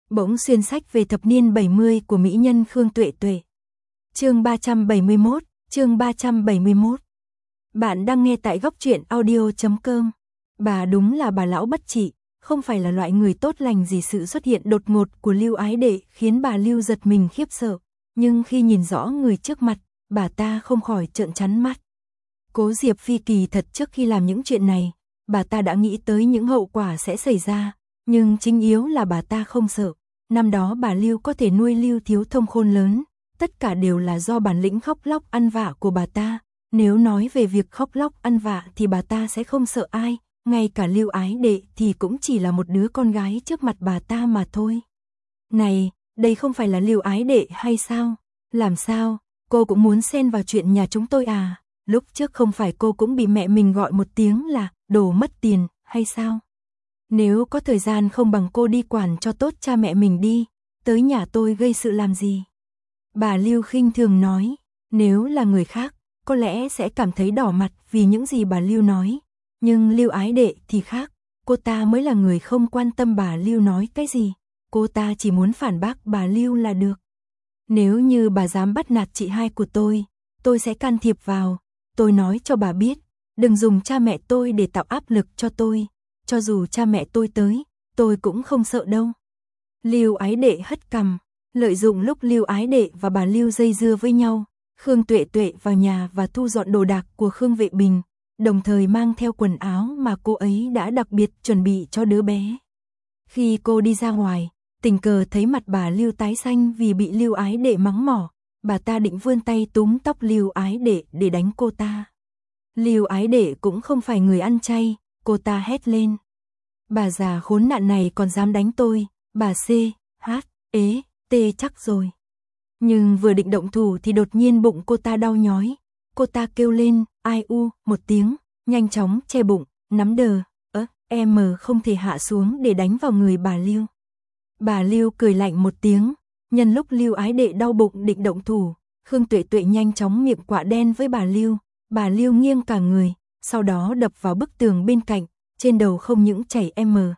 Bỗng xuyên sách về thập niên 70 của mỹ nhân Khương Tuệ Tuệ. Chương 371. Bạn đang nghe tại góc truyện audio.com. Bà đúng là bà lão bất trị, không phải là loại người tốt lành gì. Sự xuất hiện đột ngột của Lưu Ái Đệ khiến bà Lưu giật mình khiếp sợ, nhưng khi nhìn rõ người trước mặt, bà ta không khỏi trợn trắng mắt. Cố Diệp Phi kỳ thật trước khi làm những chuyện này, bà ta đã nghĩ tới những hậu quả sẽ xảy ra, nhưng chính yếu là bà ta không sợ. Năm đó bà Lưu có thể nuôi Lưu Thiếu Thông khôn lớn, tất cả đều là do bản lĩnh khóc lóc ăn vạ của bà ta. Nếu nói về việc khóc lóc ăn vạ thì bà ta sẽ không sợ ai, ngay cả Lưu Ái Đệ thì cũng chỉ là một đứa con gái trước mặt bà ta mà thôi. Này, đây không phải là Lưu Ái Đệ hay sao? Làm sao, cô cũng muốn xen vào chuyện nhà chúng tôi à? Lúc trước không phải cô cũng bị mẹ mình gọi một tiếng là đồ mất tiền hay sao? Nếu có thời gian không bằng cô đi quản cho tốt cha mẹ mình đi, tới nhà tôi gây sự làm gì? Bà Lưu khinh thường nói, nếu là người khác, có lẽ sẽ cảm thấy đỏ mặt vì những gì bà Lưu nói. Nhưng Lưu Ái Đệ thì khác, cô ta mới là người không quan tâm bà Lưu nói cái gì. Cô ta chỉ muốn phản bác bà Lưu là được. Nếu như bà dám bắt nạt chị hai của tôi sẽ can thiệp vào. Tôi nói cho bà biết, đừng dùng cha mẹ tôi để tạo áp lực cho tôi. Cho dù cha mẹ tôi tới, tôi cũng không sợ đâu. Lưu Ái Đệ hất cằm, lợi dụng lúc Lưu Ái Đệ và bà Lưu dây dưa với nhau, Khương Tuệ Tuệ vào nhà và thu dọn đồ đạc của Khương Vệ Bình, đồng thời mang theo quần áo mà cô ấy đã đặc biệt chuẩn bị cho đứa bé. Khi cô đi ra ngoài, tình cờ thấy mặt bà Lưu tái xanh vì bị Lưu Ái Đệ mắng mỏ, bà ta định vươn tay túm tóc Lưu Ái Đệ để đánh cô ta. Lưu Ái Đệ cũng không phải người ăn chay, cô ta hét lên. Bà già khốn nạn này còn dám đánh tôi, bà C, H, ế, T chắc rồi. Nhưng vừa định động thủ thì đột nhiên bụng cô ta đau nhói. Cô ta kêu lên, ai u, một tiếng, nhanh chóng che bụng, nắm đờ, em không thể hạ xuống để đánh vào người bà Lưu. Bà Lưu cười lạnh một tiếng, nhân lúc Lưu Ái Đệ đau bụng định động thủ, Khương Tuệ Tuệ nhanh chóng miệng quạ đen với bà Lưu nghiêng cả người, sau đó đập vào bức tường bên cạnh, trên đầu không những chảy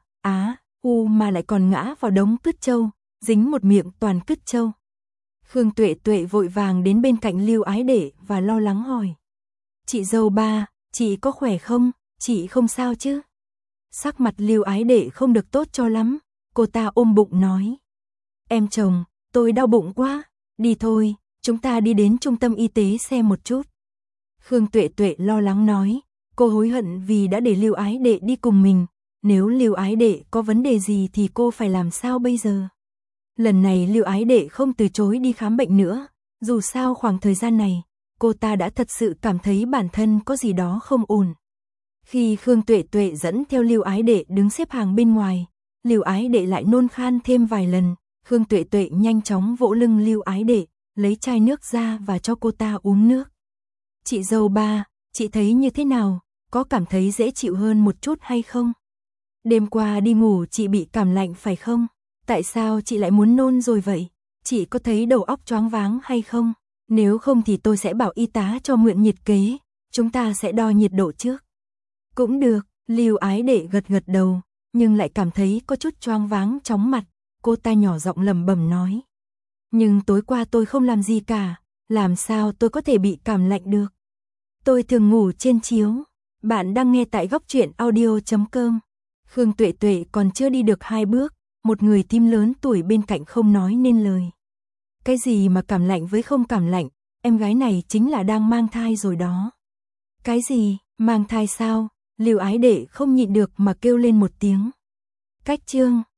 mà lại còn ngã vào đống cứt trâu, dính một miệng toàn cứt trâu. Khương Tuệ Tuệ vội vàng đến bên cạnh Lưu Ái Đệ và lo lắng hỏi. Chị dâu ba, chị có khỏe không? Chị không sao chứ? Sắc mặt Lưu Ái Đệ không được tốt cho lắm, cô ta ôm bụng nói. Em chồng, tôi đau bụng quá, đi thôi, chúng ta đi đến trung tâm y tế xem một chút. Khương Tuệ Tuệ lo lắng nói, cô hối hận vì đã để Lưu Ái Đệ đi cùng mình, nếu Lưu Ái Đệ có vấn đề gì thì cô phải làm sao bây giờ? Lần này Lưu Ái Đệ không từ chối đi khám bệnh nữa, dù sao khoảng thời gian này, cô ta đã thật sự cảm thấy bản thân có gì đó không ổn. Khi Khương Tuệ Tuệ dẫn theo Lưu Ái Đệ đứng xếp hàng bên ngoài, Lưu Ái Đệ lại nôn khan thêm vài lần, Khương Tuệ Tuệ nhanh chóng vỗ lưng Lưu Ái Đệ, lấy chai nước ra và cho cô ta uống nước. Chị dâu ba, chị thấy như thế nào, có cảm thấy dễ chịu hơn một chút hay không? Đêm qua đi ngủ chị bị cảm lạnh phải không? Tại sao chị lại muốn nôn rồi vậy? Chị có thấy đầu óc choáng váng hay không? Nếu không thì tôi sẽ bảo y tá cho mượn nhiệt kế, chúng ta sẽ đo nhiệt độ trước. Cũng được, Lưu Ái Đệ gật gật đầu, nhưng lại cảm thấy có chút choáng váng chóng mặt, cô ta nhỏ giọng lẩm bẩm nói. Nhưng tối qua tôi không làm gì cả, làm sao tôi có thể bị cảm lạnh được? Tôi thường ngủ trên chiếu. Bạn đang nghe tại góc truyện audio.com. Khương Tuệ Tuệ còn chưa đi được 2 bước, một người thím lớn tuổi bên cạnh không nói nên lời. Cái gì mà cảm lạnh với không cảm lạnh, em gái này chính là đang mang thai rồi đó. Cái gì, mang thai sao? Lưu Ái Đệ không nhịn được mà kêu lên một tiếng. Cách chương